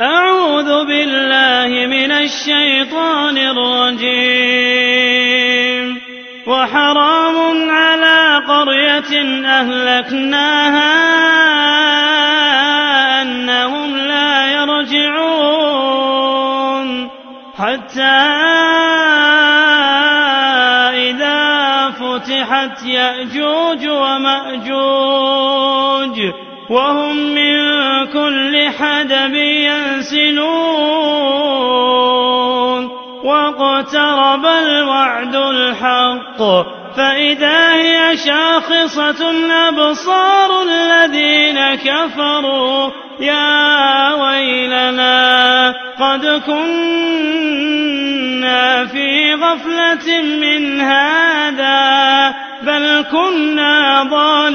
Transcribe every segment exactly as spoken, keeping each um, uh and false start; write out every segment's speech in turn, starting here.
أعوذ بالله من الشيطان الرجيم. وحرام على قرية أهلكناها أنهم لا يرجعون حتى إذا فتحت يأجوج ومأجوج وهم من كل حدب ينسلون واقترب الوعد الحق فإذا هي شاخصة أبصار الذين كفروا يا ويلنا قد كنا في غفلة من هذا بل كنا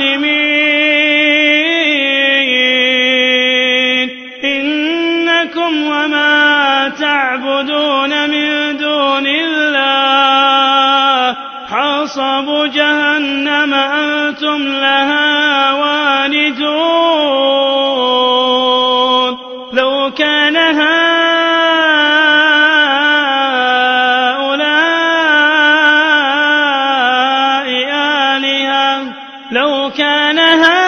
ظالمين إنكم وما تعبدون من دون الله حصب جهنم أنتم لها واردون لو كان هؤلاء آلهة لو كان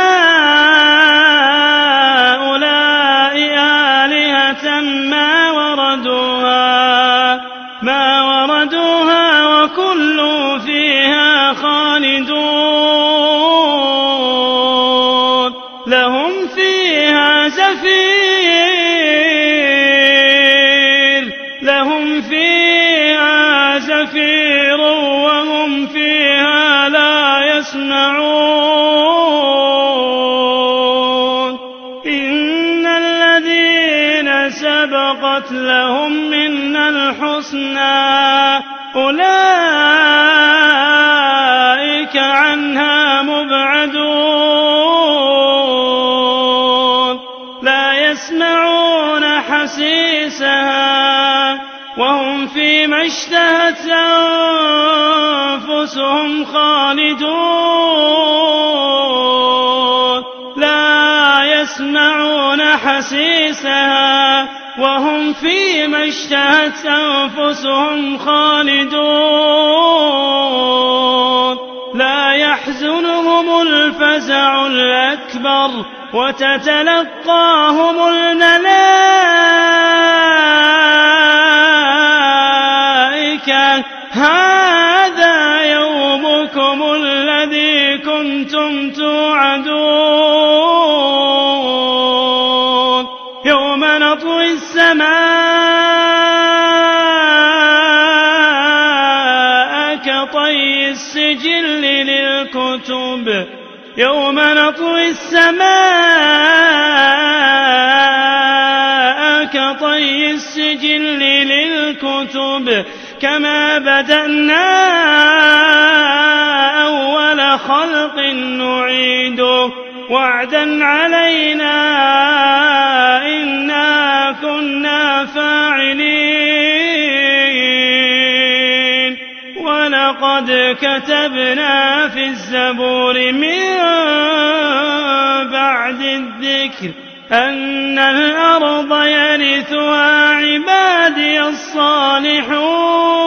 هؤلاء آلهة ما وردوها ما وردوها وكل فيها خالدون لهم فيها زفير لهم فيها زفير وهم فيها لا يسمعون إن الذين سبقت لهم منا الحسنى أولئك عنها مبعدون لا يسمعون حسيسها وهم فيما اشتهت أنفسهم خالدون لا يسمعون حسيسها وهم فيما اشتهت أنفسهم خالدون لا يحزنهم الفزع الأكبر وتتلقاهم الملائكة هذا يومكم الذي كنتم توعدون يوم نطوي السماء كطي السجل للكتب يوم نطوي السماء كطي السجل للكتب كما بدأنا أول خلق نعيده وعدا علينا إنا كنا فاعلين ولقد كتبنا في الزبور من بعد الذكر أن الأرض يرثها عبادي الصالحون